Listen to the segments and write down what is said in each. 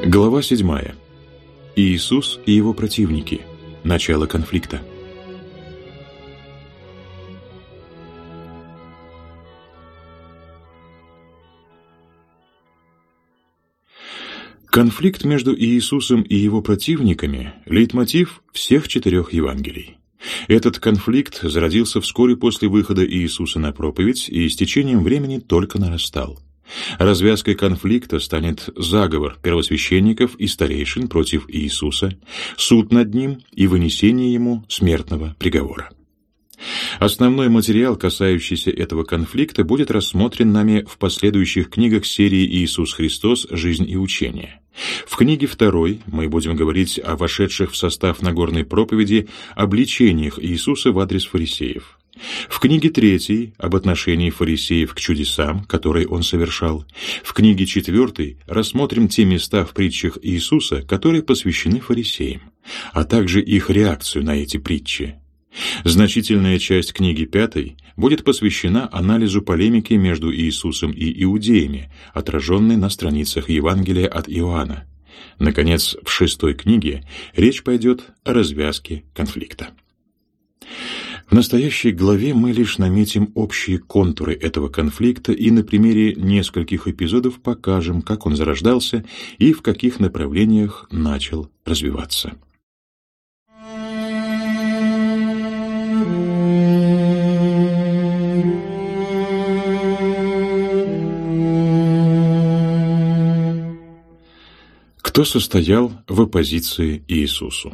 Глава 7. Иисус и его противники. Начало конфликта. Конфликт между Иисусом и его противниками – лейтмотив всех 4 Евангелий. Этот конфликт зародился вскоре после выхода Иисуса на проповедь и с течением времени только нарастал. Развязкой конфликта станет заговор первосвященников и старейшин против Иисуса, суд над ним и вынесение ему смертного приговора. Основной материал, касающийся этого конфликта, будет рассмотрен нами в последующих книгах серии «Иисус Христос. Жизнь и учение». В книге 2 мы будем говорить о вошедших в состав Нагорной проповеди обличениях Иисуса в адрес фарисеев. В книге 3 об отношении фарисеев к чудесам, которые он совершал. В книге 4 рассмотрим те места в притчах Иисуса, которые посвящены фарисеям, а также их реакцию на эти притчи. Значительная часть книги 5 будет посвящена анализу полемики между Иисусом и иудеями, отраженной на страницах Евангелия от Иоанна. Наконец, в 6 книге речь пойдет о развязке конфликта. В настоящей главе мы лишь наметим общие контуры этого конфликта и на примере нескольких эпизодов покажем, как он зарождался и в каких направлениях начал развиваться. Кто состоял в оппозиции Иисусу?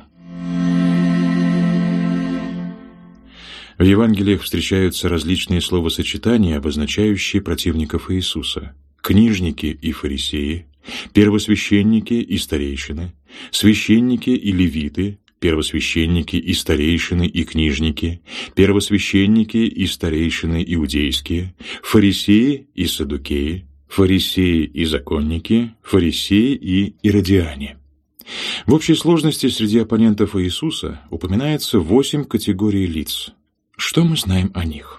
В Евангелиях встречаются различные словосочетания, обозначающие противников Иисуса: книжники и фарисеи, первосвященники и старейшины, священники и левиты, первосвященники и старейшины и книжники, первосвященники и старейшины иудейские, фарисеи и саддукеи, фарисеи и законники, фарисеи и иродиане. В общей сложности среди оппонентов Иисуса упоминается 8 категорий лиц. Что мы знаем о них?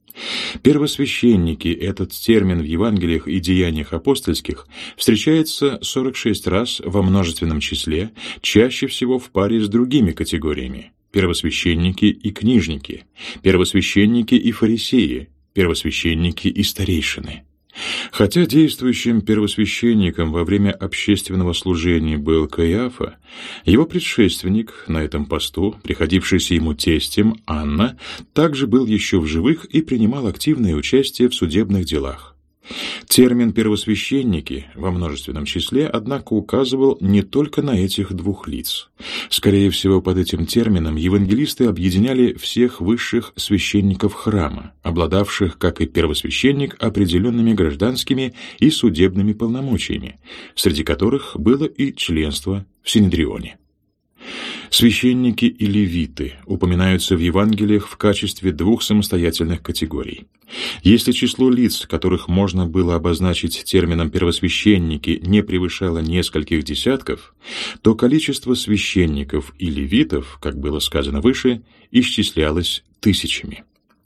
Первосвященники, этот термин в Евангелиях и Деяниях апостольских, встречается 46 раз во множественном числе, чаще всего в паре с другими категориями: первосвященники и книжники, первосвященники и фарисеи, первосвященники и старейшины. Хотя действующим первосвященником во время общественного служения был Каиафа, его предшественник на этом посту, приходившийся ему тестем, Анна, также был еще в живых и принимал активное участие в судебных делах. Термин «первосвященники» во множественном числе, однако, указывал не только на этих 2 лиц. Скорее всего, под этим термином евангелисты объединяли всех высших священников храма, обладавших, как и первосвященник, определенными гражданскими и судебными полномочиями, среди которых было и членство в Синедрионе. Священники и левиты упоминаются в Евангелиях в качестве 2 самостоятельных категорий. Если число лиц, которых можно было обозначить термином «первосвященники», не превышало нескольких десятков, то количество священников и левитов, как было сказано выше, исчислялось тысячами.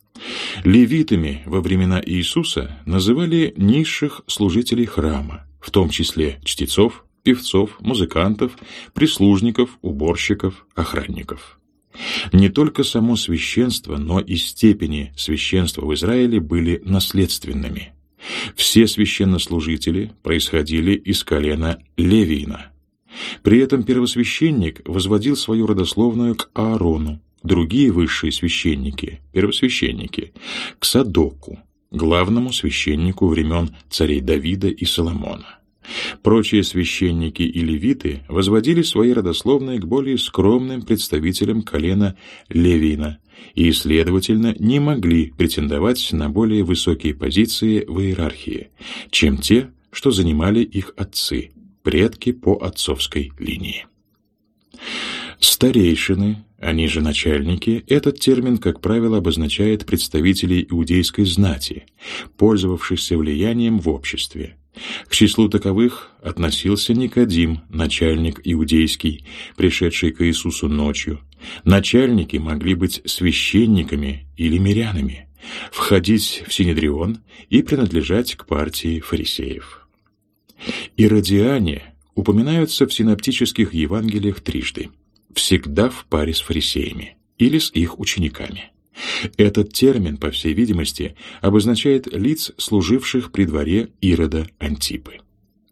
Левитами во времена Иисуса называли низших служителей храма, в том числе чтецов, певцов, музыкантов, прислужников, уборщиков, охранников. Не только само священство, но и степени священства в Израиле были наследственными. Все священнослужители происходили из колена Левиина. При этом первосвященник возводил свою родословную к Аарону, другие высшие священники, первосвященники, к Садоку, главному священнику времен царей Давида и Соломона. Прочие священники и левиты возводили свои родословные к более скромным представителям колена Левиина и, следовательно, не могли претендовать на более высокие позиции в иерархии, чем те, что занимали их отцы, предки по отцовской линии. Старейшины, они же начальники, этот термин, как правило, обозначает представителей иудейской знати, пользовавшихся влиянием в обществе. К числу таковых относился Никодим, начальник иудейский, пришедший к Иисусу ночью. Начальники могли быть священниками или мирянами, входить в Синедрион и принадлежать к партии фарисеев. Иродиане упоминаются в синоптических Евангелиях трижды, всегда в паре с фарисеями или с их учениками. Этот термин, по всей видимости, обозначает лиц, служивших при дворе Ирода Антипы.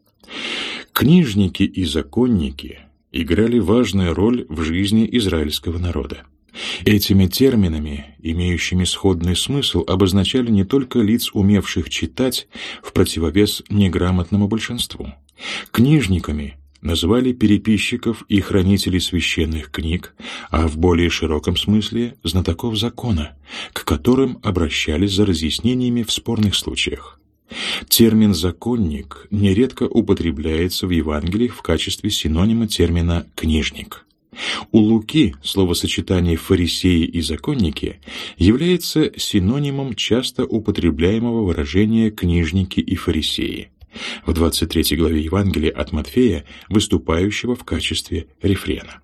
Книжники и законники играли важную роль в жизни израильского народа. Этими терминами, имеющими сходный смысл, обозначали не только лиц, умевших читать, в противовес неграмотному большинству. Книжниками называли переписчиков и хранителей священных книг, а в более широком смысле – знатоков закона, к которым обращались за разъяснениями в спорных случаях. Термин «законник» нередко употребляется в Евангелиях в качестве синонима термина «книжник». У Луки словосочетание «фарисеи» и «законники» является синонимом часто употребляемого выражения «книжники» и «фарисеи» в 23 главе Евангелия от Матфея, выступающего в качестве рефрена.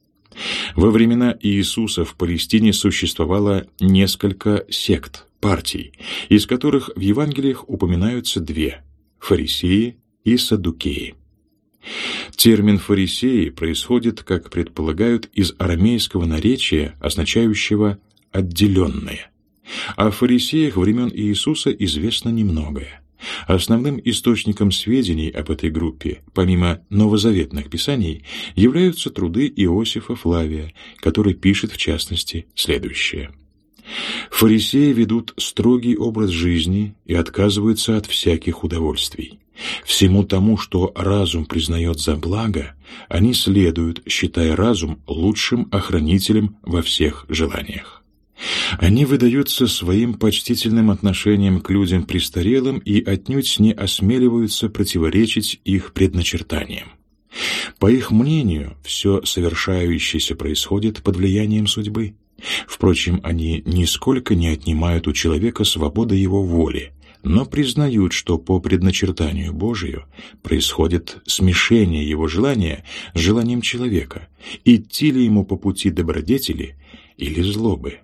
Во времена Иисуса в Палестине существовало несколько сект, партий, из которых в Евангелиях упоминаются две – фарисеи и саддукеи. Термин «фарисеи» происходит, как предполагают, из арамейского наречия, означающего «отделенные». О фарисеях времен Иисуса известно немногое. Основным источником сведений об этой группе, помимо новозаветных писаний, являются труды Иосифа Флавия, который пишет, в частности, следующее. «Фарисеи ведут строгий образ жизни и отказываются от всяких удовольствий. Всему тому, что разум признает за благо, они следуют, считая разум лучшим охранителем во всех желаниях. Они выдаются своим почтительным отношением к людям престарелым и отнюдь не осмеливаются противоречить их предначертаниям. По их мнению, все совершающееся происходит под влиянием судьбы. Впрочем, они нисколько не отнимают у человека свободы его воли, но признают, что по предначертанию Божию происходит смешение его желания с желанием человека, идти ли ему по пути добродетели или злобы.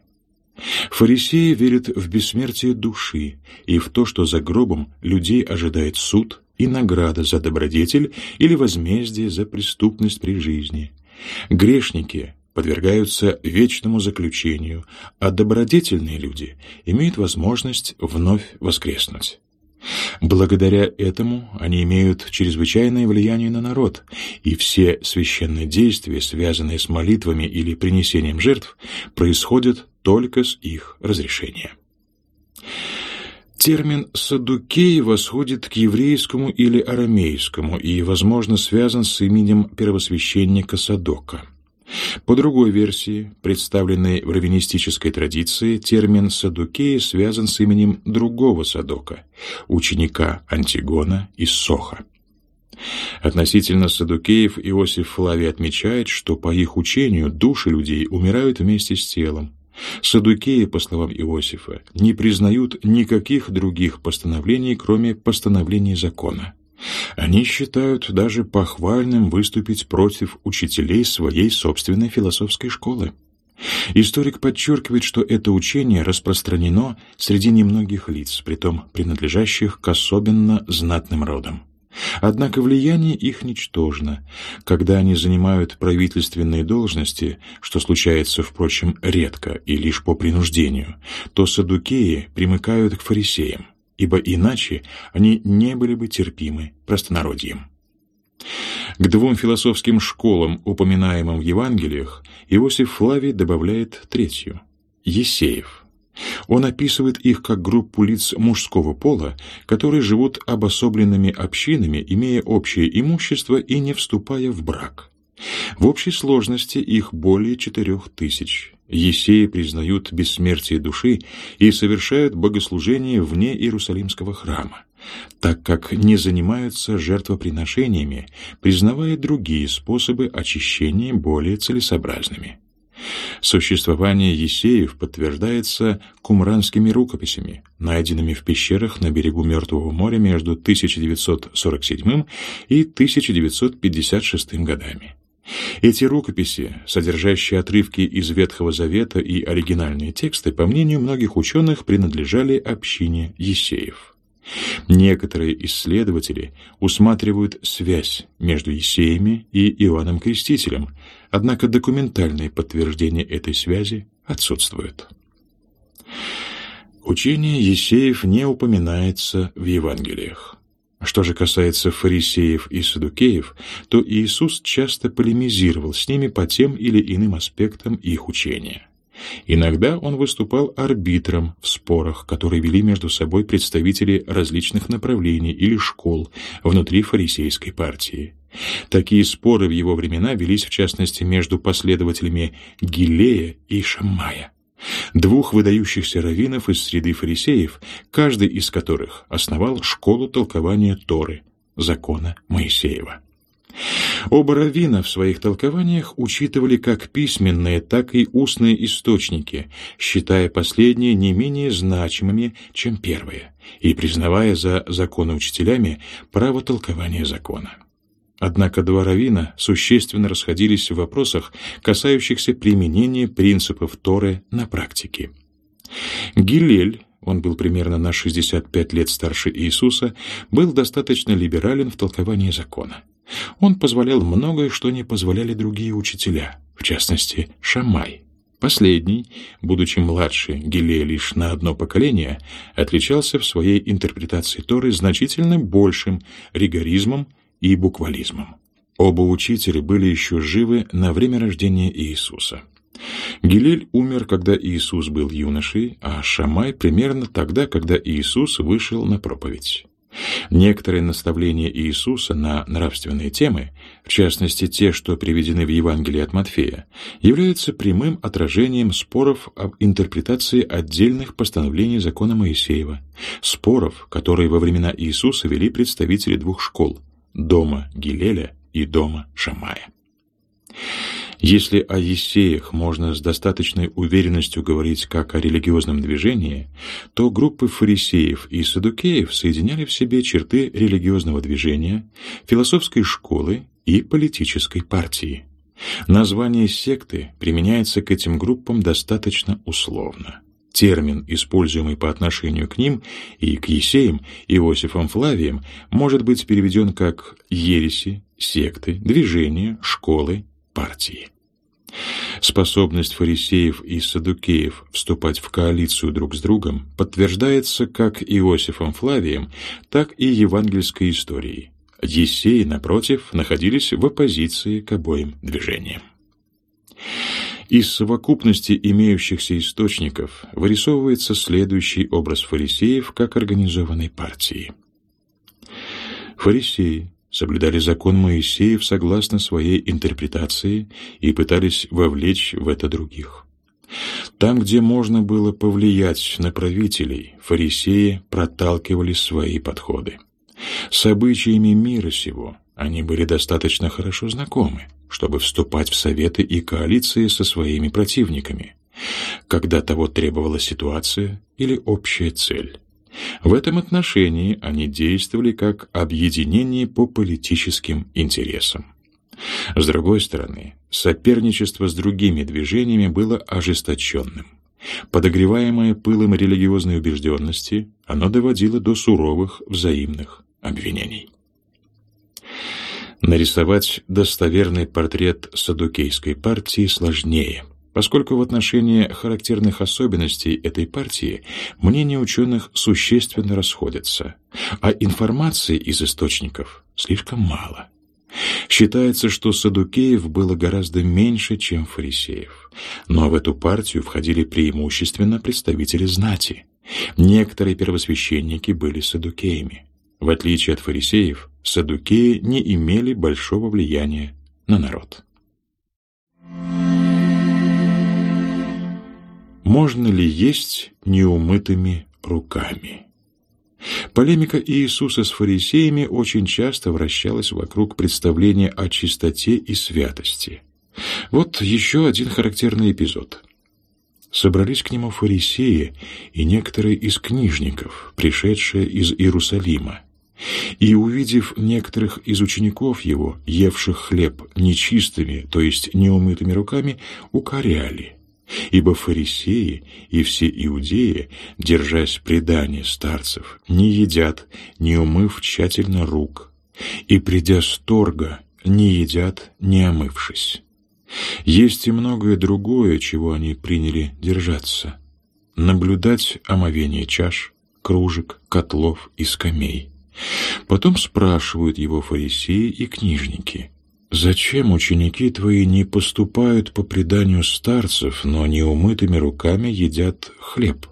Фарисеи верят в бессмертие души и в то, что за гробом людей ожидает суд и награда за добродетель или возмездие за преступность при жизни. Грешники подвергаются вечному заключению, а добродетельные люди имеют возможность вновь воскреснуть. Благодаря этому они имеют чрезвычайное влияние на народ, и все священные действия, связанные с молитвами или принесением жертв, происходят только с их разрешения. Термин «саддукеи» восходит к еврейскому или арамейскому и, возможно, связан с именем первосвященника Садока. По другой версии, представленной в раввинистической традиции, термин «саддукеи» связан с именем другого Садока, ученика Антигона из Соха. Относительно саддукеев Иосиф Флавий отмечает, что по их учению души людей умирают вместе с телом. Саддукеи, по словам Иосифа, не признают никаких других постановлений, кроме постановлений закона. Они считают даже похвальным выступить против учителей своей собственной философской школы. Историк подчеркивает, что это учение распространено среди немногих лиц, притом принадлежащих к особенно знатным родам. Однако влияние их ничтожно. Когда они занимают правительственные должности, что случается, впрочем, редко и лишь по принуждению, то саддукеи примыкают к фарисеям, ибо иначе они не были бы терпимы простонародьем. К двум философским школам, упоминаемым в Евангелиях, Иосиф Флавий добавляет третью – есеев. Он описывает их как группу лиц мужского пола, которые живут обособленными общинами, имея общее имущество и не вступая в брак. В общей сложности их более 4000. Есеи признают бессмертие души и совершают богослужение вне Иерусалимского храма, так как не занимаются жертвоприношениями, признавая другие способы очищения более целесообразными. Существование есеев подтверждается кумранскими рукописями, найденными в пещерах на берегу Мертвого моря между 1947 и 1956 годами. Эти рукописи, содержащие отрывки из Ветхого Завета и оригинальные тексты, по мнению многих ученых, принадлежали общине есеев. Некоторые исследователи усматривают связь между Есеями и Иоанном Крестителем, однако документальные подтверждения этой связи отсутствуют. Учение Есеев не упоминается в Евангелиях. Что же касается фарисеев и саддукеев, то Иисус часто полемизировал с ними по тем или иным аспектам их учения. Иногда он выступал арбитром в спорах, которые вели между собой представители различных направлений или школ внутри фарисейской партии. Такие споры в его времена велись, в частности, между последователями Гиллея и Шаммая, двух выдающихся раввинов из среды фарисеев, каждый из которых основал школу толкования Торы, закона Моисеева. Оба раввина в своих толкованиях учитывали как письменные, так и устные источники, считая последние не менее значимыми, чем первые, и признавая за законоучителями право толкования закона. Однако два раввина существенно расходились в вопросах, касающихся применения принципов Торы на практике. Гиллель, он был примерно на 65 лет старше Иисуса, был достаточно либерален в толковании закона. Он позволял многое, что не позволяли другие учителя, в частности, Шаммай. Последний, будучи младше Гиллея лишь на одно поколение, отличался в своей интерпретации Торы значительно большим ригоризмом и буквализмом. Оба учителя были еще живы на время рождения Иисуса. Гиллель умер, когда Иисус был юношей, а Шаммай примерно тогда, когда Иисус вышел на проповедь. Некоторые наставления Иисуса на нравственные темы, в частности те, что приведены в Евангелии от Матфея, являются прямым отражением споров об интерпретации отдельных постановлений закона Моисеева, споров, которые во времена Иисуса вели представители двух школ – дома Гиллеля и дома Шаммая. Если о Есеях можно с достаточной уверенностью говорить как о религиозном движении, то группы фарисеев и саддукеев соединяли в себе черты религиозного движения, философской школы и политической партии. Название секты применяется к этим группам достаточно условно. Термин, используемый по отношению к ним и к Есеям, Иосифом Флавием, может быть переведен как ереси, секты, движения, школы, партии. Способность фарисеев и саддукеев вступать в коалицию друг с другом подтверждается как Иосифом Флавием, так и евангельской историей. Есеи, напротив, находились в оппозиции к обоим движениям. Из совокупности имеющихся источников вырисовывается следующий образ фарисеев как организованной партии. Фарисеи соблюдали закон Моисеев согласно своей интерпретации и пытались вовлечь в это других. Там, где можно было повлиять на правителей, фарисеи проталкивали свои подходы. С обычаями мира сего они были достаточно хорошо знакомы, чтобы вступать в советы и коалиции со своими противниками, когда того требовала ситуация или общая цель. В этом отношении они действовали как объединение по политическим интересам. С другой стороны, соперничество с другими движениями было ожесточенным. Подогреваемое пылом религиозной убежденности, оно доводило до суровых взаимных обвинений. Нарисовать достоверный портрет саддукейской партии сложнее, поскольку в отношении характерных особенностей этой партии мнения ученых существенно расходятся, а информации из источников слишком мало. Считается, что саддукеев было гораздо меньше, чем фарисеев, но в эту партию входили преимущественно представители знати. Некоторые первосвященники были саддукеями. В отличие от фарисеев, саддукеи не имели большого влияния на народ. Можно ли есть неумытыми руками? Полемика Иисуса с фарисеями очень часто вращалась вокруг представления о чистоте и святости. Вот еще один характерный эпизод. Собрались к нему фарисеи и некоторые из книжников, пришедшие из Иерусалима, и, увидев некоторых из учеников его, евших хлеб нечистыми, то есть неумытыми руками, укоряли. Ибо фарисеи и все иудеи, держась предания старцев, не едят, не умыв тщательно рук, и, придя с торга, не едят, не омывшись. Есть и многое другое, чего они приняли держаться. Наблюдать омовение чаш, кружек, котлов и скамей. Потом спрашивают его фарисеи и книжники: «Зачем ученики твои не поступают по преданию старцев, но неумытыми руками едят хлеб?»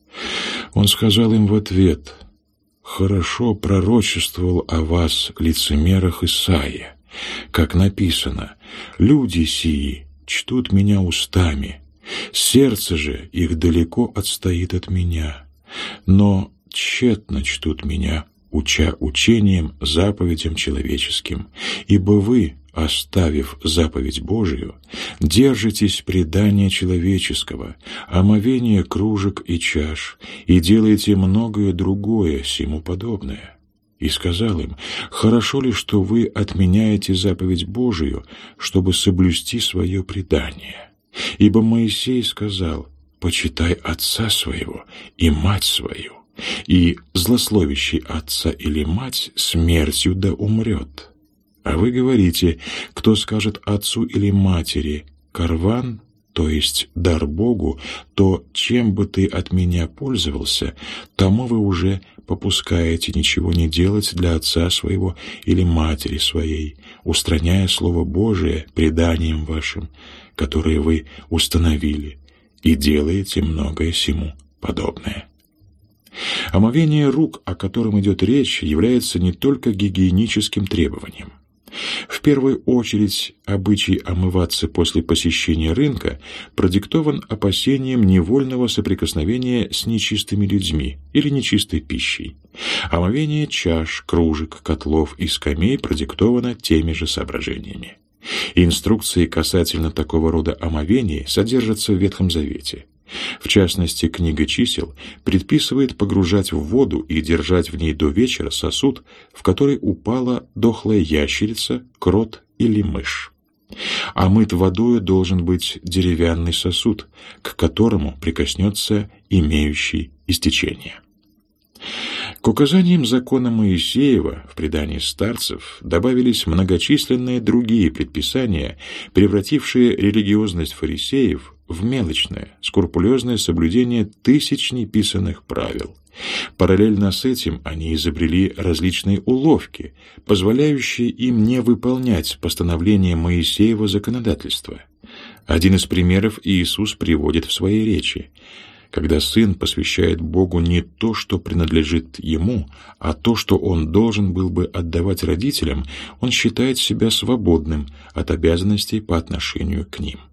Он сказал им в ответ: «Хорошо пророчествовал о вас, лицемерах, Исаия, как написано: люди сии чтут меня устами, сердце же их далеко отстоит от меня, но тщетно чтут меня, уча учением, заповедям человеческим, ибо вы, оставив заповедь Божию, держитесь предания человеческого, омовения кружек и чаш, и делаете многое другое сему подобное». И сказал им: «Хорошо ли, что вы отменяете заповедь Божию, чтобы соблюсти свое предание? Ибо Моисей сказал: почитай отца своего и мать свою, и злословящий отца или мать смертью да умрет. А вы говорите: кто скажет отцу или матери: карван, то есть дар Богу, то чем бы ты от меня пользовался, тому вы уже попускаете ничего не делать для отца своего или матери своей, устраняя Слово Божие преданием вашим, которое вы установили, и делаете многое сему подобное». Омовение рук, о котором идет речь, является не только гигиеническим требованием. В первую очередь, обычай омываться после посещения рынка продиктован опасением невольного соприкосновения с нечистыми людьми или нечистой пищей. Омовение чаш, кружек, котлов и скамей продиктовано теми же соображениями. Инструкции касательно такого рода омовений содержатся в Ветхом Завете. В частности, книга чисел предписывает погружать в воду и держать в ней до вечера сосуд, в который упала дохлая ящерица, крот или мышь. Омыт водою должен быть деревянный сосуд, к которому прикоснется имеющий истечение. К указаниям закона Моисеева в предании старцев добавились многочисленные другие предписания, превратившие религиозность фарисеев в мелочное, скрупулезное соблюдение тысяч неписанных правил. Параллельно с этим они изобрели различные уловки, позволяющие им не выполнять постановления Моисеева законодательства. Один из примеров Иисус приводит в своей речи. Когда сын посвящает Богу не то, что принадлежит ему, а то, что он должен был бы отдавать родителям, он считает себя свободным от обязанностей по отношению к ним.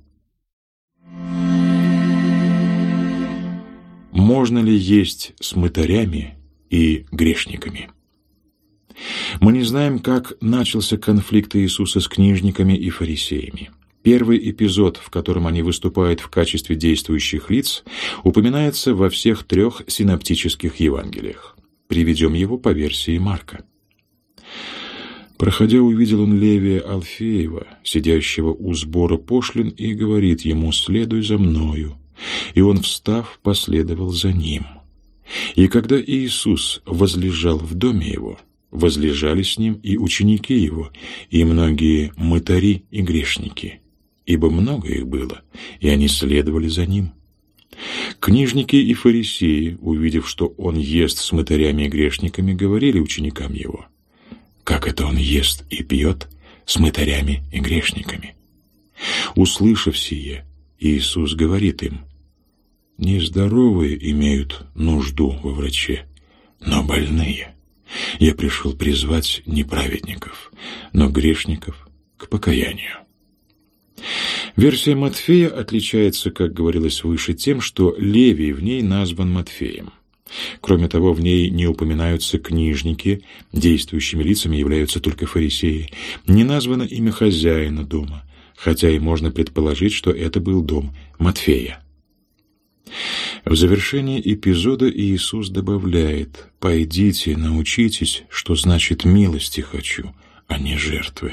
Можно ли есть с мытарями и грешниками? Мы не знаем, как начался конфликт Иисуса с книжниками и фарисеями. Первый эпизод, в котором они выступают в качестве действующих лиц, упоминается во всех 3 синоптических Евангелиях. Приведем его по версии Марка. «Проходя, увидел он Левия Алфеева, сидящего у сбора пошлин, и говорит ему: следуй за мною. И он, встав, последовал за ним. И когда Иисус возлежал в доме его, возлежали с ним и ученики его, и многие мытари и грешники, ибо много их было, и они следовали за ним. Книжники и фарисеи, увидев, что он ест с мытарями и грешниками, говорили ученикам его: как это он ест и пьет с мытарями и грешниками? Услышав сие, Иисус говорит им: нездоровые имеют нужду во враче, но больные. Я пришел призвать не праведников, но грешников к покаянию». Версия Матфея отличается, как говорилось выше, тем, что Левий в ней назван Матфеем. Кроме того, в ней не упоминаются книжники, действующими лицами являются только фарисеи, не названо имя хозяина дома, хотя и можно предположить, что это был дом Матфея. В завершении эпизода Иисус добавляет: «Пойдите, научитесь, что значит милости хочу, а не жертвы».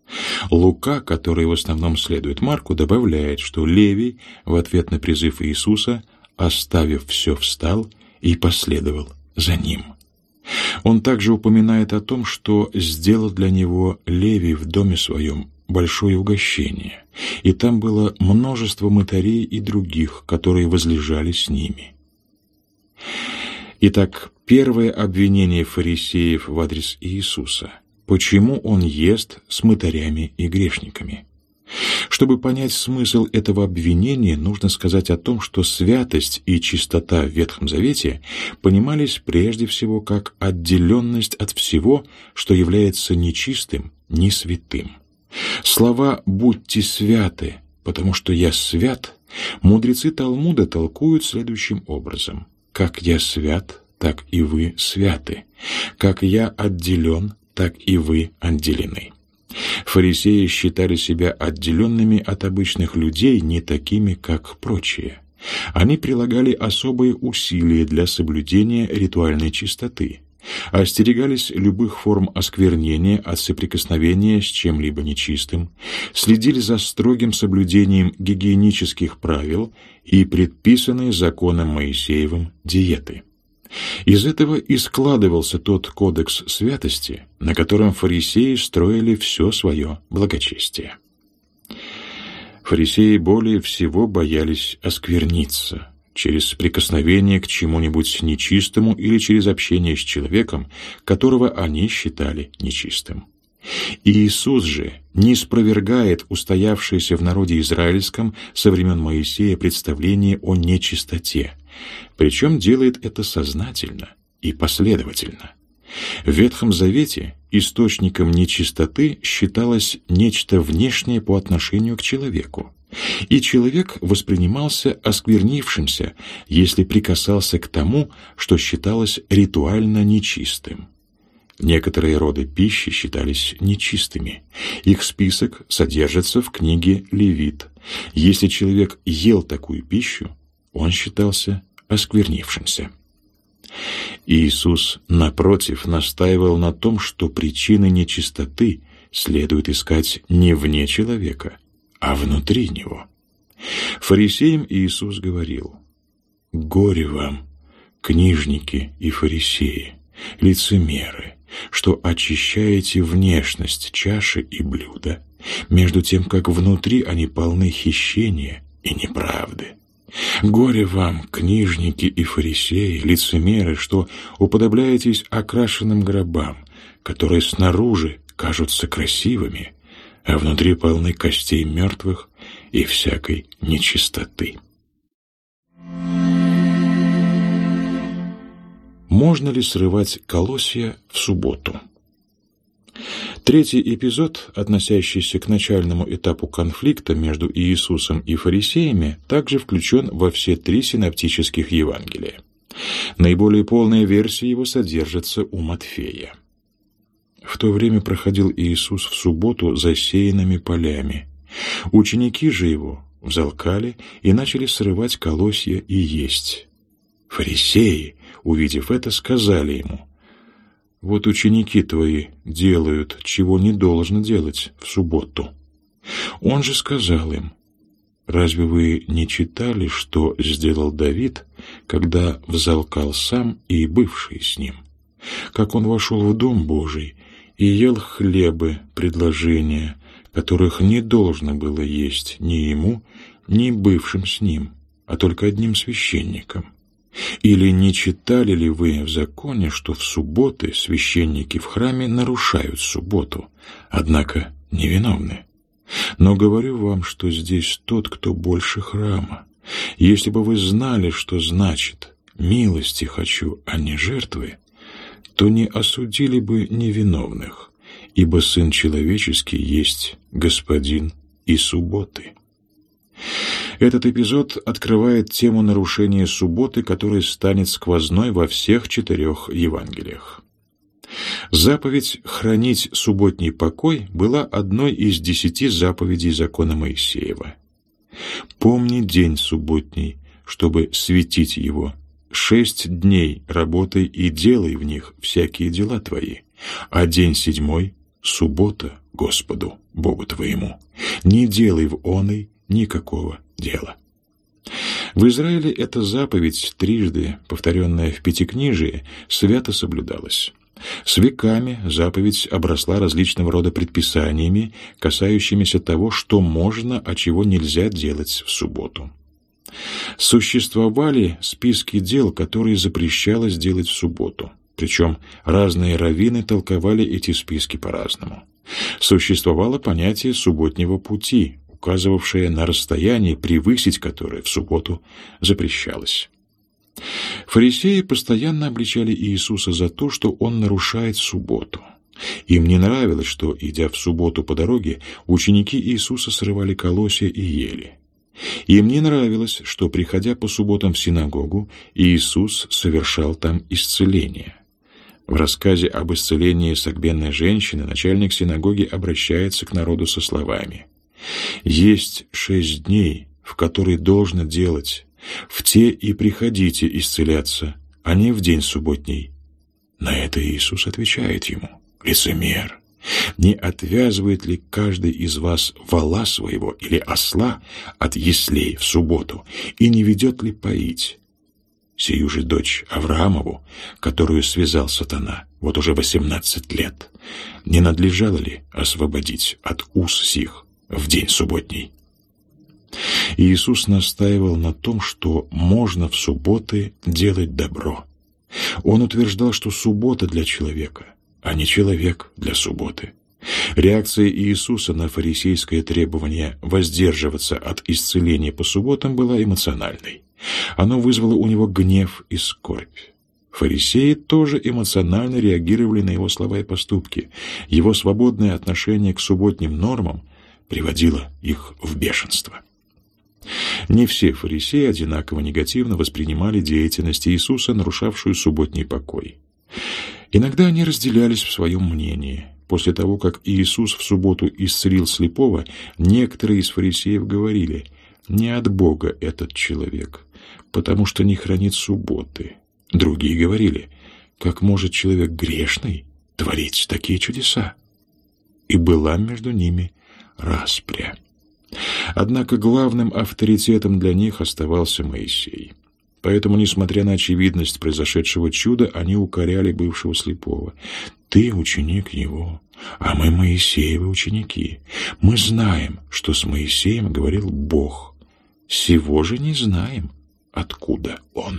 Лука, который в основном следует Марку, добавляет, что Левий в ответ на призыв Иисуса, оставив все, встал и последовал за ним. Он также упоминает о том, что сделал для него Левий в доме своем большое угощение, и там было множество мытарей и других, которые возлежали с ними. Итак, первое обвинение фарисеев в адрес Иисуса. Почему он ест с мытарями и грешниками? Чтобы понять смысл этого обвинения, нужно сказать о том, что святость и чистота в Ветхом Завете понимались прежде всего как отделенность от всего, что является нечистым, не святым. Слова «будьте святы, потому что я свят» мудрецы Талмуда толкуют следующим образом: «Как я свят, так и вы святы, как я отделен, так и вы отделены». Фарисеи считали себя отделенными от обычных людей, не такими, как прочие. Они прилагали особые усилия для соблюдения ритуальной чистоты, остерегались любых форм осквернения от соприкосновения с чем-либо нечистым, следили за строгим соблюдением гигиенических правил и предписанные законом Моисеевым диеты. Из этого и складывался тот кодекс святости, на котором фарисеи строили все свое благочестие. Фарисеи более всего боялись оскверниться через прикосновение к чему-нибудь нечистому или через общение с человеком, которого они считали нечистым. Иисус же не спровергает устоявшееся в народе израильском со времен Моисея представление о нечистоте, причем делает это сознательно и последовательно. В Ветхом Завете источником нечистоты считалось нечто внешнее по отношению к человеку, и человек воспринимался осквернившимся, если прикасался к тому, что считалось ритуально нечистым. Некоторые роды пищи считались нечистыми. Их список содержится в книге Левит. Если человек ел такую пищу, он считался осквернившимся. Иисус, напротив, настаивал на том, что причины нечистоты следует искать не вне человека, а внутри него. Фарисеям Иисус говорил: «Горе вам, книжники и фарисеи, лицемеры, что очищаете внешность чаши и блюда, между тем, как внутри они полны хищения и неправды. Горе вам, книжники и фарисеи, лицемеры, что уподобляетесь окрашенным гробам, которые снаружи кажутся красивыми, а внутри полны костей мертвых и всякой нечистоты». Можно ли срывать колосья в субботу? Третий эпизод, относящийся к начальному этапу конфликта между Иисусом и фарисеями, также включен во все 3 синоптических Евангелия. Наиболее полная версия его содержится у Матфея. В то время проходил Иисус в субботу засеянными полями. Ученики же его взалкали и начали срывать колосья и есть. Фарисеи, увидев это, сказали ему: «Вот ученики твои делают, чего не должно делать в субботу». Он же сказал им: «Разве вы не читали, что сделал Давид, когда взалкал сам и бывшие с ним? Как он вошел в дом Божий и ел хлебы предложения, которых не должно было есть ни ему, ни бывшим с ним, а только одним священником? Или не читали ли вы в законе, что в субботы священники в храме нарушают субботу, однако невиновны? Но говорю вам, что здесь тот, кто больше храма. Если бы вы знали, что значит «милости хочу, а не жертвы», то не осудили бы невиновных, ибо Сын Человеческий есть Господин и субботы». Этот эпизод открывает тему нарушения субботы, которая станет сквозной во всех 4 Евангелиях. Заповедь хранить субботний покой была одной из 10 заповедей закона Моисеева. «Помни день субботний, чтобы светить его. 6 дней работай и делай в них всякие дела твои, а день 7 — суббота Господу, Богу твоему. Не делай в оной никакого дела». В Израиле эта заповедь, трижды повторенная в Пятикнижии, свято соблюдалась. С веками заповедь обросла различного рода предписаниями, касающимися того, что можно, а чего нельзя делать в субботу. Существовали списки дел, которые запрещалось делать в субботу, причем разные раввины толковали эти списки по-разному. Существовало понятие субботнего пути, указывавшее на расстояние, превысить которое в субботу запрещалось. Фарисеи постоянно обличали Иисуса за то, что Он нарушает субботу. Им не нравилось, что, идя в субботу по дороге, ученики Иисуса срывали колосья и ели. Им не нравилось, что, приходя по субботам в синагогу, Иисус совершал там исцеление. В рассказе об исцелении согбенной женщины начальник синагоги обращается к народу со словами: «Есть 6 дней, в которые должно делать, в те и приходите исцеляться, а не в день субботний». На это Иисус отвечает ему: «Лицемер, не отвязывает ли каждый из вас вола своего или осла от яслей в субботу и не ведет ли поить? Сию же дочь Авраамову, которую связал сатана вот уже 18 лет, не надлежало ли освободить от уз сих в день субботний?» Иисус настаивал на том, что можно в субботы делать добро. Он утверждал, что суббота для человека, а не человек для субботы. Реакция Иисуса на фарисейское требование воздерживаться от исцеления по субботам была эмоциональной. Оно вызвало у него гнев и скорбь. Фарисеи тоже эмоционально реагировали на его слова и поступки. Его свободное отношение к субботним нормам приводило их в бешенство. Не все фарисеи одинаково негативно воспринимали деятельность Иисуса, нарушавшую субботний покой. Иногда они разделялись в своем мнении. После того, как Иисус в субботу исцелил слепого, некоторые из фарисеев говорили: «Не от Бога этот человек, потому что не хранит субботы». Другие говорили: «Как может человек грешный творить такие чудеса?» И была между ними распря. Однако главным авторитетом для них оставался Моисей. Поэтому, несмотря на очевидность произошедшего чуда, они укоряли бывшего слепого: «Ты ученик его, а мы Моисеевы ученики. Мы знаем, что с Моисеем говорил Бог. Сего же не знаем, откуда он».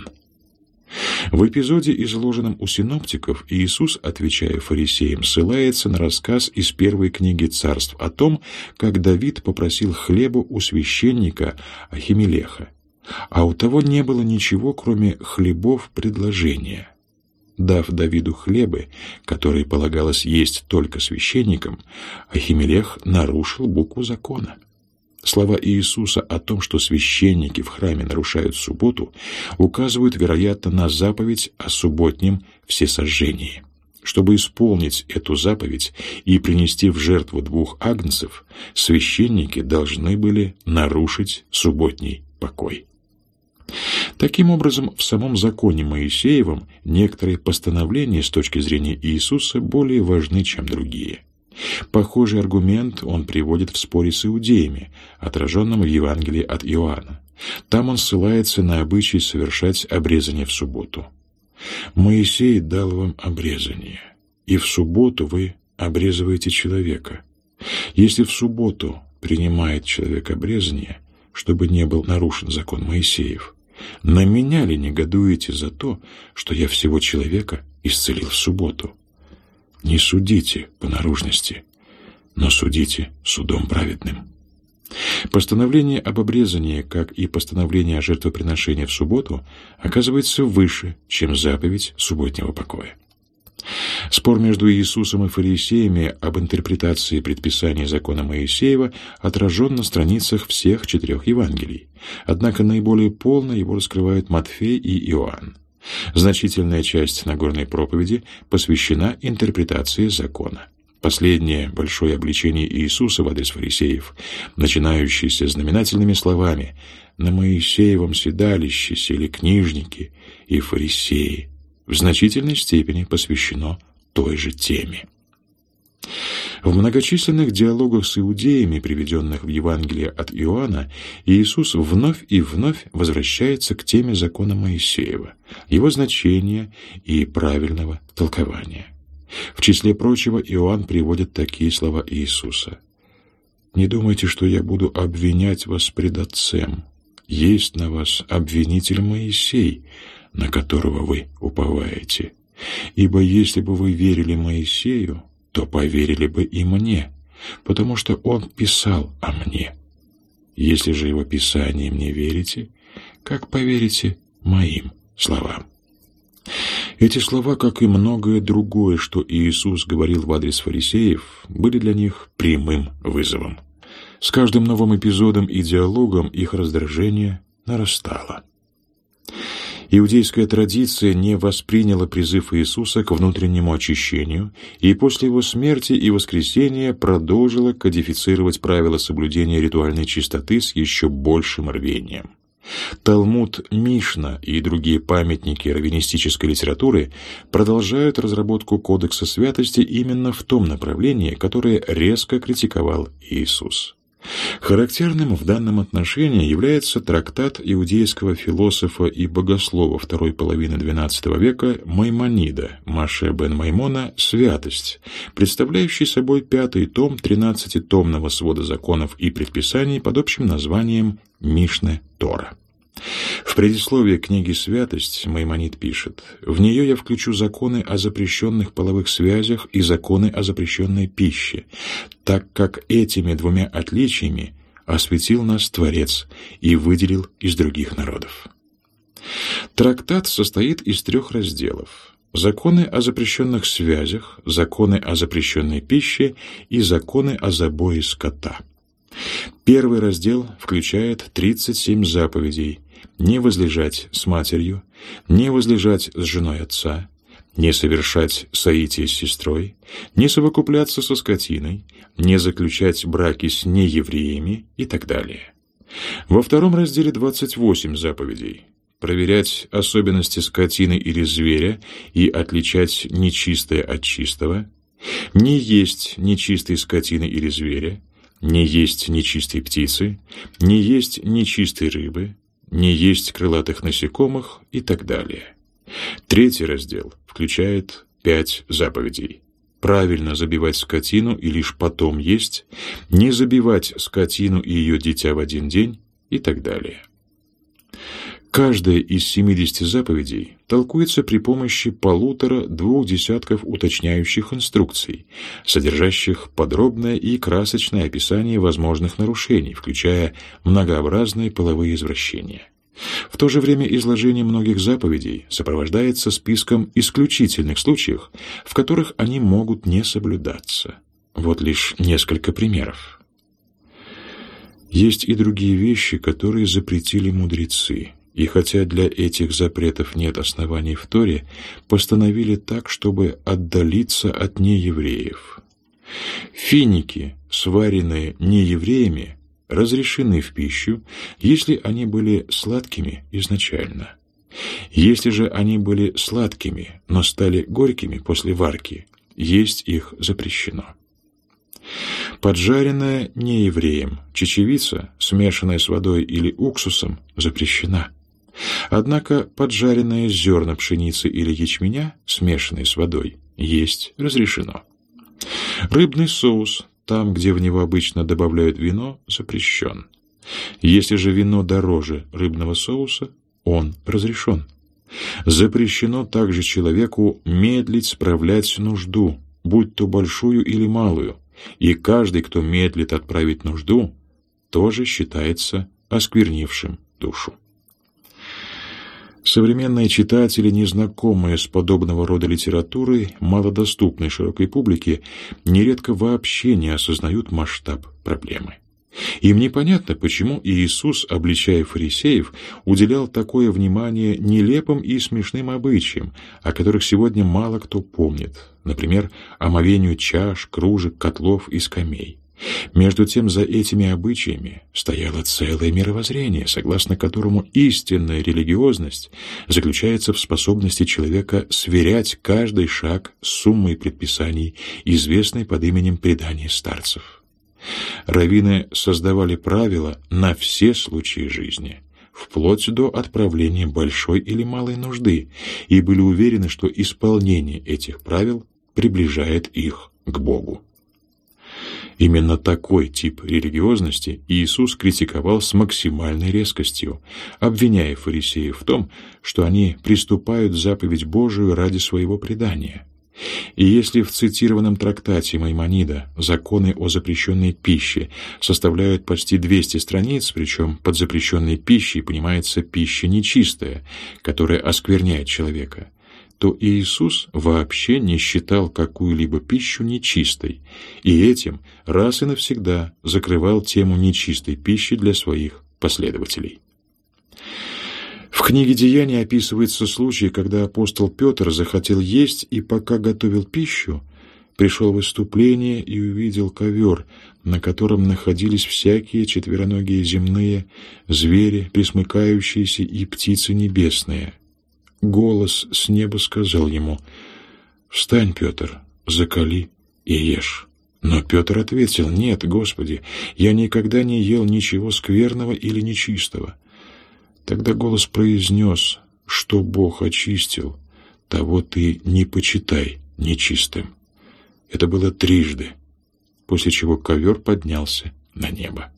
В эпизоде, изложенном у синоптиков, Иисус, отвечая фарисеям, ссылается на рассказ из первой книги Царств о том, как Давид попросил хлеба у священника Ахимелеха, а у того не было ничего, кроме хлебов предложения. Дав Давиду хлебы, которые полагалось есть только священникам, Ахимелех нарушил букву закона. Слова Иисуса о том, что священники в храме нарушают субботу, указывают, вероятно, на заповедь о субботнем всесожжении. Чтобы исполнить эту заповедь и принести в жертву 2 агнцев, священники должны были нарушить субботний покой. Таким образом, в самом законе Моисеевом некоторые постановления с точки зрения Иисуса более важны, чем другие. Похожий аргумент он приводит в споре с иудеями, отраженном в Евангелии от Иоанна. Там он ссылается на обычай совершать обрезание в субботу. «Моисей дал вам обрезание, и в субботу вы обрезываете человека. Если в субботу принимает человек обрезание, чтобы не был нарушен закон Моисеев, на меня ли негодуете за то, что я всего человека исцелил в субботу? Не судите по наружности, но судите судом праведным». Постановление об обрезании, как и постановление о жертвоприношении в субботу, оказывается выше, чем заповедь субботнего покоя. Спор между Иисусом и фарисеями об интерпретации предписаний закона Моисеева отражен на страницах всех 4 Евангелий, однако наиболее полно его раскрывают Матфей и Иоанн. Значительная часть Нагорной проповеди посвящена интерпретации закона. Последнее большое обличение Иисуса в адрес фарисеев, начинающееся знаменательными словами: «На Моисеевом седалище сели книжники и фарисеи», в значительной степени посвящено той же теме. В многочисленных диалогах с иудеями, приведенных в Евангелии от Иоанна, Иисус вновь и вновь возвращается к теме закона Моисеева, его значения и правильного толкования. В числе прочего Иоанн приводит такие слова Иисуса: «Не думайте, что я буду обвинять вас пред Отцем. Есть на вас обвинитель Моисей, на которого вы уповаете. Ибо если бы вы верили Моисею, то поверили бы и мне, потому что он писал о мне. Если же его писанием не верите, как поверите моим словам?» Эти слова, как и многое другое, что Иисус говорил в адрес фарисеев, были для них прямым вызовом. С каждым новым эпизодом и диалогом их раздражение нарастало. Иудейская традиция не восприняла призыв Иисуса к внутреннему очищению и после его смерти и воскресения продолжила кодифицировать правила соблюдения ритуальной чистоты с еще большим рвением. Талмуд, Мишна и другие памятники раввинистической литературы продолжают разработку кодекса святости именно в том направлении, которое резко критиковал Иисус. Характерным в данном отношении является трактат иудейского философа и богослова второй половины XII века Маймонида, Моше бен Маймона «Святость», представляющий собой 5-й том 13-томного свода законов и предписаний под общим названием Мишне Тора. В предисловии книги «Святость» Маймонид пишет: «В нее я включу законы о запрещенных половых связях и законы о запрещенной пище, так как этими двумя отличиями осветил нас Творец и выделил из других народов». Трактат состоит из 3 разделов: законы о запрещенных связях, законы о запрещенной пище и законы о забое скота. Первый раздел включает 37 заповедей: не возлежать с матерью, не возлежать с женой отца, не совершать соитие с сестрой, не совокупляться со скотиной, не заключать браки с неевреями и так далее. Во втором разделе 28 заповедей: проверять особенности скотины или зверя и отличать нечистое от чистого, не есть нечистой скотины или зверя, не есть нечистой птицы, не есть нечистой рыбы, не есть крылатых насекомых и так далее. Третий раздел включает 5 заповедей: правильно забивать скотину и лишь потом есть, не забивать скотину и ее дитя в один день и так далее. Каждая из 70 заповедей толкуется при помощи 1,5-2 десятков уточняющих инструкций, содержащих подробное и красочное описание возможных нарушений, включая многообразные половые извращения. В то же время изложение многих заповедей сопровождается списком исключительных случаев, в которых они могут не соблюдаться. Вот лишь несколько примеров. Есть и другие вещи, которые запретили мудрецы, и хотя для этих запретов нет оснований в Торе, постановили так, чтобы отдалиться от неевреев. Финики, сваренные неевреями, разрешены в пищу, если они были сладкими изначально. Если же они были сладкими, но стали горькими после варки, есть их запрещено. Поджаренная неевреем чечевица, смешанная с водой или уксусом, запрещена. Однако поджаренные зерна пшеницы или ячменя, смешанные с водой, есть разрешено. Рыбный соус, там, где в него обычно добавляют вино, запрещен. Если же вино дороже рыбного соуса, он разрешен. Запрещено также человеку медлить справлять нужду, будь то большую или малую, и каждый, кто медлит отправить нужду, тоже считается осквернившим душу. Современные читатели, незнакомые с подобного рода литературой, малодоступной широкой публике, нередко вообще не осознают масштаб проблемы. Им непонятно, почему Иисус, обличая фарисеев, уделял такое внимание нелепым и смешным обычаям, о которых сегодня мало кто помнит, например, омовению чаш, кружек, котлов и скамей. Между тем, за этими обычаями стояло целое мировоззрение, согласно которому истинная религиозность заключается в способности человека сверять каждый шаг с суммой предписаний, известной под именем предания старцев. Раввины создавали правила на все случаи жизни, вплоть до отправления большой или малой нужды, и были уверены, что исполнение этих правил приближает их к Богу. Именно такой тип религиозности Иисус критиковал с максимальной резкостью, обвиняя фарисеев в том, что они приступают заповедь Божию ради своего предания. И если в цитированном трактате Маймонида законы о запрещенной пище составляют почти 200 страниц, причем под запрещенной пищей понимается пища нечистая, которая оскверняет человека, то Иисус вообще не считал какую-либо пищу нечистой, и этим раз и навсегда закрывал тему нечистой пищи для своих последователей. В книге «Деяния» описывается случай, когда апостол Петр захотел есть, и пока готовил пищу, пришел в выступление и увидел ковер, на котором находились всякие четвероногие земные звери, пресмыкающиеся, и птицы небесные. Голос с неба сказал ему: «Встань, Петр, закали и ешь». Но Петр ответил: «Нет, Господи, я никогда не ел ничего скверного или нечистого». Тогда голос произнес: «Что Бог очистил, того ты не почитай нечистым». Это было трижды, после чего ковер поднялся на небо.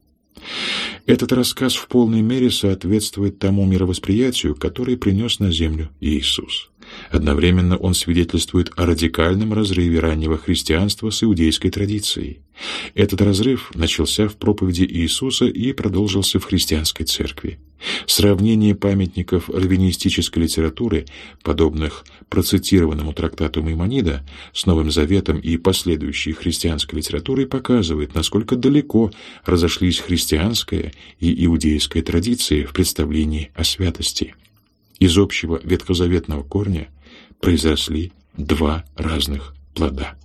Этот рассказ в полной мере соответствует тому мировосприятию, которое принес на землю Иисус. Одновременно он свидетельствует о радикальном разрыве раннего христианства с иудейской традицией. Этот разрыв начался в проповеди Иисуса и продолжился в христианской церкви. Сравнение памятников раввинистической литературы, подобных процитированному трактату Маймонида, с Новым Заветом и последующей христианской литературой показывает, насколько далеко разошлись христианская и иудейская традиции в представлении о святости. Из общего ветхозаветного корня произросли два разных плода.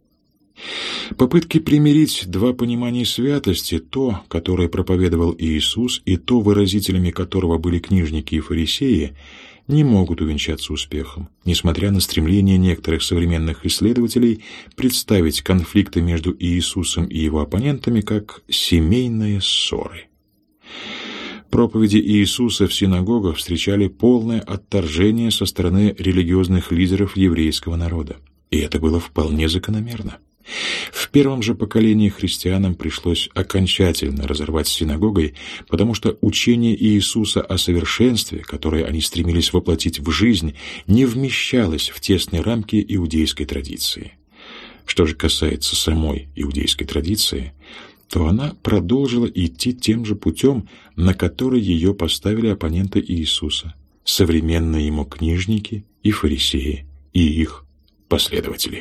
Попытки примирить два понимания святости, то, которое проповедовал Иисус, и то, выразителями которого были книжники и фарисеи, не могут увенчаться успехом, несмотря на стремление некоторых современных исследователей представить конфликты между Иисусом и его оппонентами как семейные ссоры. Проповеди Иисуса в синагогах встречали полное отторжение со стороны религиозных лидеров еврейского народа, и это было вполне закономерно. В первом же поколении христианам пришлось окончательно разорвать с синагогой, потому что учение Иисуса о совершенстве, которое они стремились воплотить в жизнь, не вмещалось в тесные рамки иудейской традиции. Что же касается самой иудейской традиции, то она продолжила идти тем же путем, на который ее поставили оппоненты Иисуса, современные ему книжники и фарисеи и их последователи.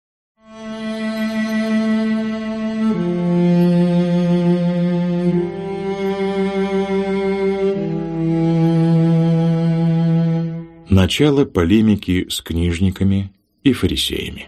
Начало полемики с книжниками и фарисеями.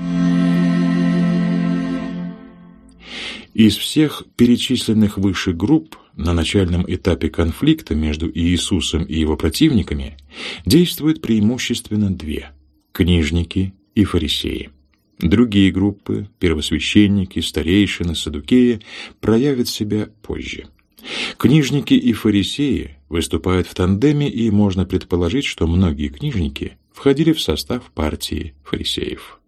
Из всех перечисленных выше групп на начальном этапе конфликта между Иисусом и его противниками действуют преимущественно две – книжники и фарисеи. Другие группы – первосвященники, старейшины, саддукеи – проявят себя позже. Книжники и фарисеи выступают в тандеме, и можно предположить, что многие книжники входили в состав партии фарисеев.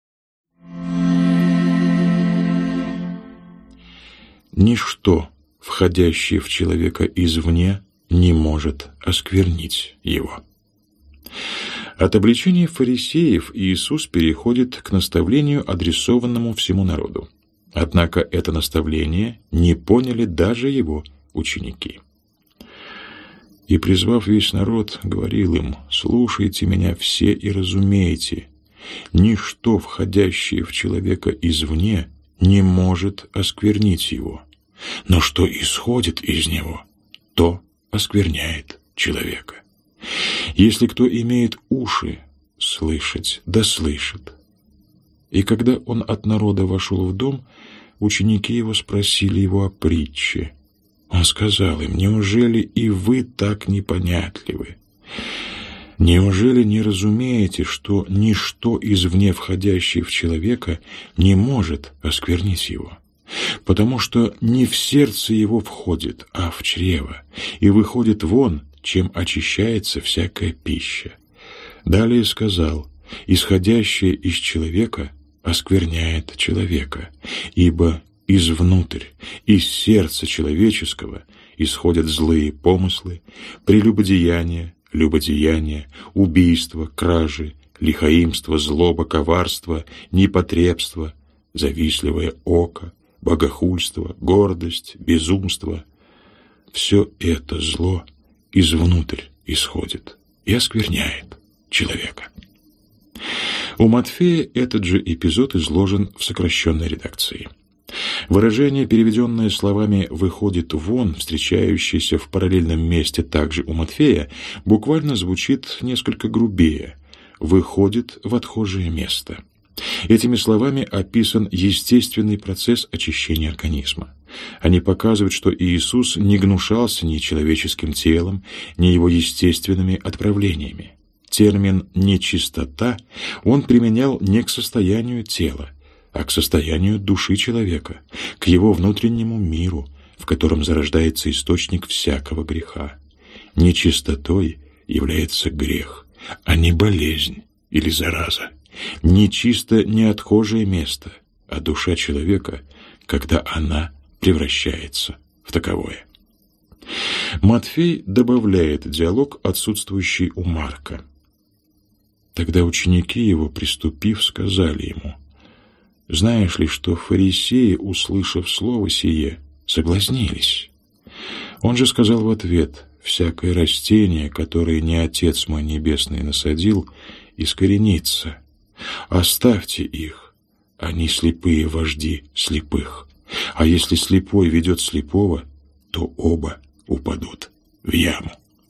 Ничто, входящее в человека извне, не может осквернить его. От обличения фарисеев Иисус переходит к наставлению, адресованному всему народу. Однако это наставление не поняли даже его ученики. «И, призвав весь народ, говорил им: слушайте меня все и разумейте, ничто, входящее в человека извне, не может осквернить его, но что исходит из него, то оскверняет человека. Если кто имеет уши слышать, да слышит». И когда он от народа вошел в дом, ученики его спросили его о притче. Он сказал им: «Неужели и вы так непонятливы? Неужели не разумеете, что ничто извне входящее в человека не может осквернить его? Потому что не в сердце его входит, а в чрево, и выходит вон, чем очищается всякая пища». Далее сказал: «Исходящее из человека оскверняет человека, ибо извнутрь, из сердца человеческого исходят злые помыслы, прелюбодеяния, любодеяния, убийства, кражи, лихоимство, злоба, коварство, непотребство, завистливое око, богохульство, гордость, безумство. Все это зло извнутрь исходит и оскверняет человека». У Матфея этот же эпизод изложен в сокращенной редакции. Выражение, переведенное словами «выходит вон», встречающееся в параллельном месте также у Матфея, буквально звучит несколько грубее «выходит в отхожее место». Этими словами описан естественный процесс очищения организма. Они показывают, что Иисус не гнушался ни человеческим телом, ни его естественными отправлениями. Термин «нечистота» он применял не к состоянию тела, а к состоянию души человека, к его внутреннему миру, в котором зарождается источник всякого греха. Нечистотой является грех, а не болезнь или зараза. Нечисто не отхожее место, а душа человека, когда она превращается в таковое. Матфей добавляет диалог, отсутствующий у Марка. Тогда ученики его, приступив, сказали ему: «Знаешь ли, что фарисеи, услышав слово сие, соблазнились?» Он же сказал в ответ: «Всякое растение, которое не Отец мой Небесный насадил, искоренится. Оставьте их, они слепые вожди слепых. А если слепой ведет слепого, то оба упадут в яму».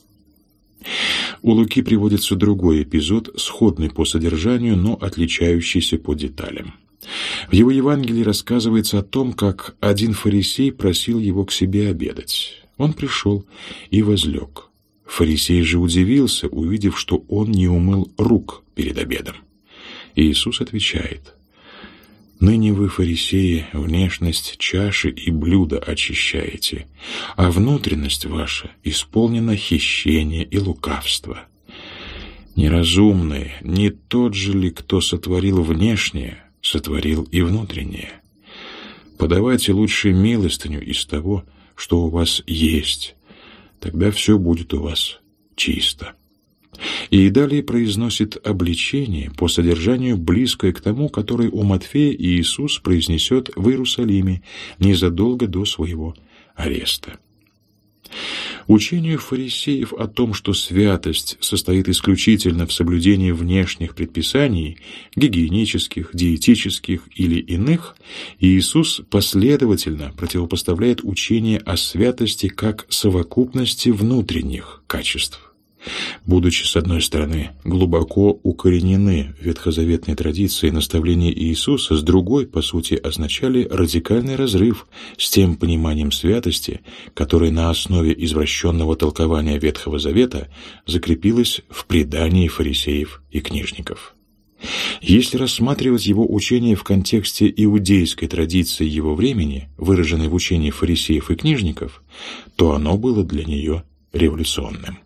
У Луки приводится другой эпизод, сходный по содержанию, но отличающийся по деталям. В его Евангелии рассказывается о том, как один фарисей просил его к себе обедать. Он пришел и возлег. Фарисей же удивился, увидев, что он не умыл рук перед обедом. Иисус отвечает: «Ныне вы, фарисеи, внешность чаши и блюда очищаете, а внутренность ваша исполнена хищения и лукавства. Неразумные, не тот же ли, кто сотворил внешнее, сотворил и внутреннее? Подавайте лучше милостыню из того, что у вас есть, тогда все будет у вас чисто». И далее произносит обличение по содержанию, близкое к тому, которое у Матфея Иисус произнесет в Иерусалиме незадолго до своего ареста. Учению фарисеев о том, что святость состоит исключительно в соблюдении внешних предписаний, гигиенических, диетических или иных, Иисус последовательно противопоставляет учение о святости как совокупности внутренних качеств. Будучи, с одной стороны, глубоко укоренены в ветхозаветной традиции наставления Иисуса, с другой, по сути, означали радикальный разрыв с тем пониманием святости, которое на основе извращенного толкования Ветхого Завета закрепилось в предании фарисеев и книжников. Если рассматривать его учение в контексте иудейской традиции его времени, выраженной в учении фарисеев и книжников, то оно было для нее революционным.